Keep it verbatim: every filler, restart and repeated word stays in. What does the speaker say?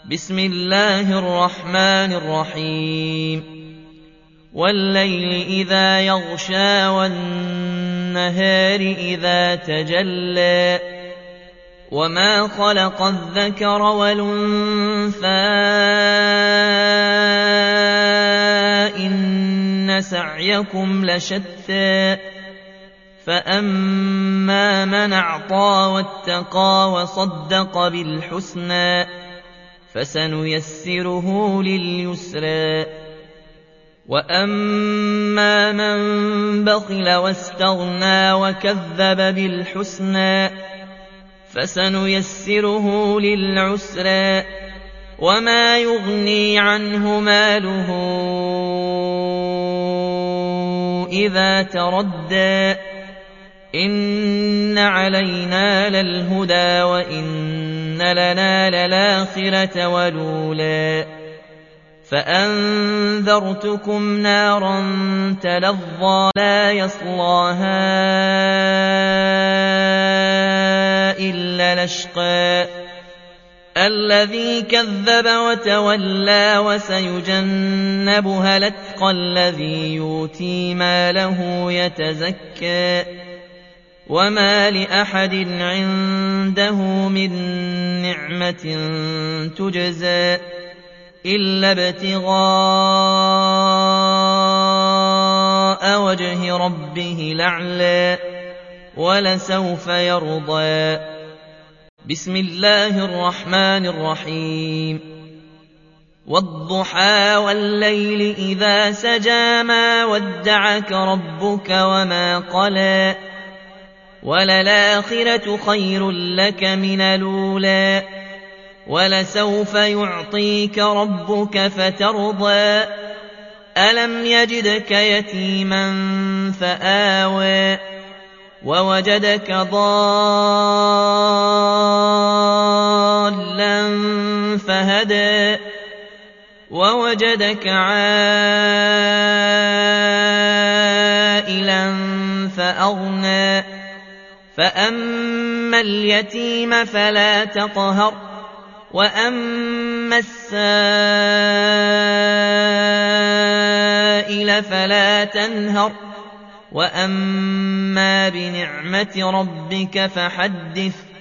بسم الله الرحمن الرحيم والليل إذا يغشى والنهار إذا تجلى وما خلق الذكر والأنثى إن سعيكم لشتى فأما من أعطى واتقى وصدق بالحسنى فسنيسره لليسرى وأما من بخل واستغنى وكذب بالحسنى فسنيسره للعسرى وما يغني عنه ماله إذا تردى إن علينا للهدى وإن لنا للآخرة والأولى فأنذرتكم نارا تلظى لا يصلاها إلا الأشقى الذي كذب وتولى وسيجنبها الأتقى الذي يؤتي ماله يتزكى وما لأحد عنده من نعمة تجزى إلا ابتغاء وجه ربه الأعلى ولسوف يرضى بسم الله الرحمن الرحيم والضحى والليل إذا سجى ما ودعك ربك وما قلى وللآخرة خير لك من الأولى ولسوف يعطيك ربك فترضى ألم يجدك يتيما فآوى ووجدك ضالا فهدى ووجدك عائلا فأغنى فأما اليتيم فلا تقهر وأما السائل فلا تنهر وأما بنعمة ربك فحدث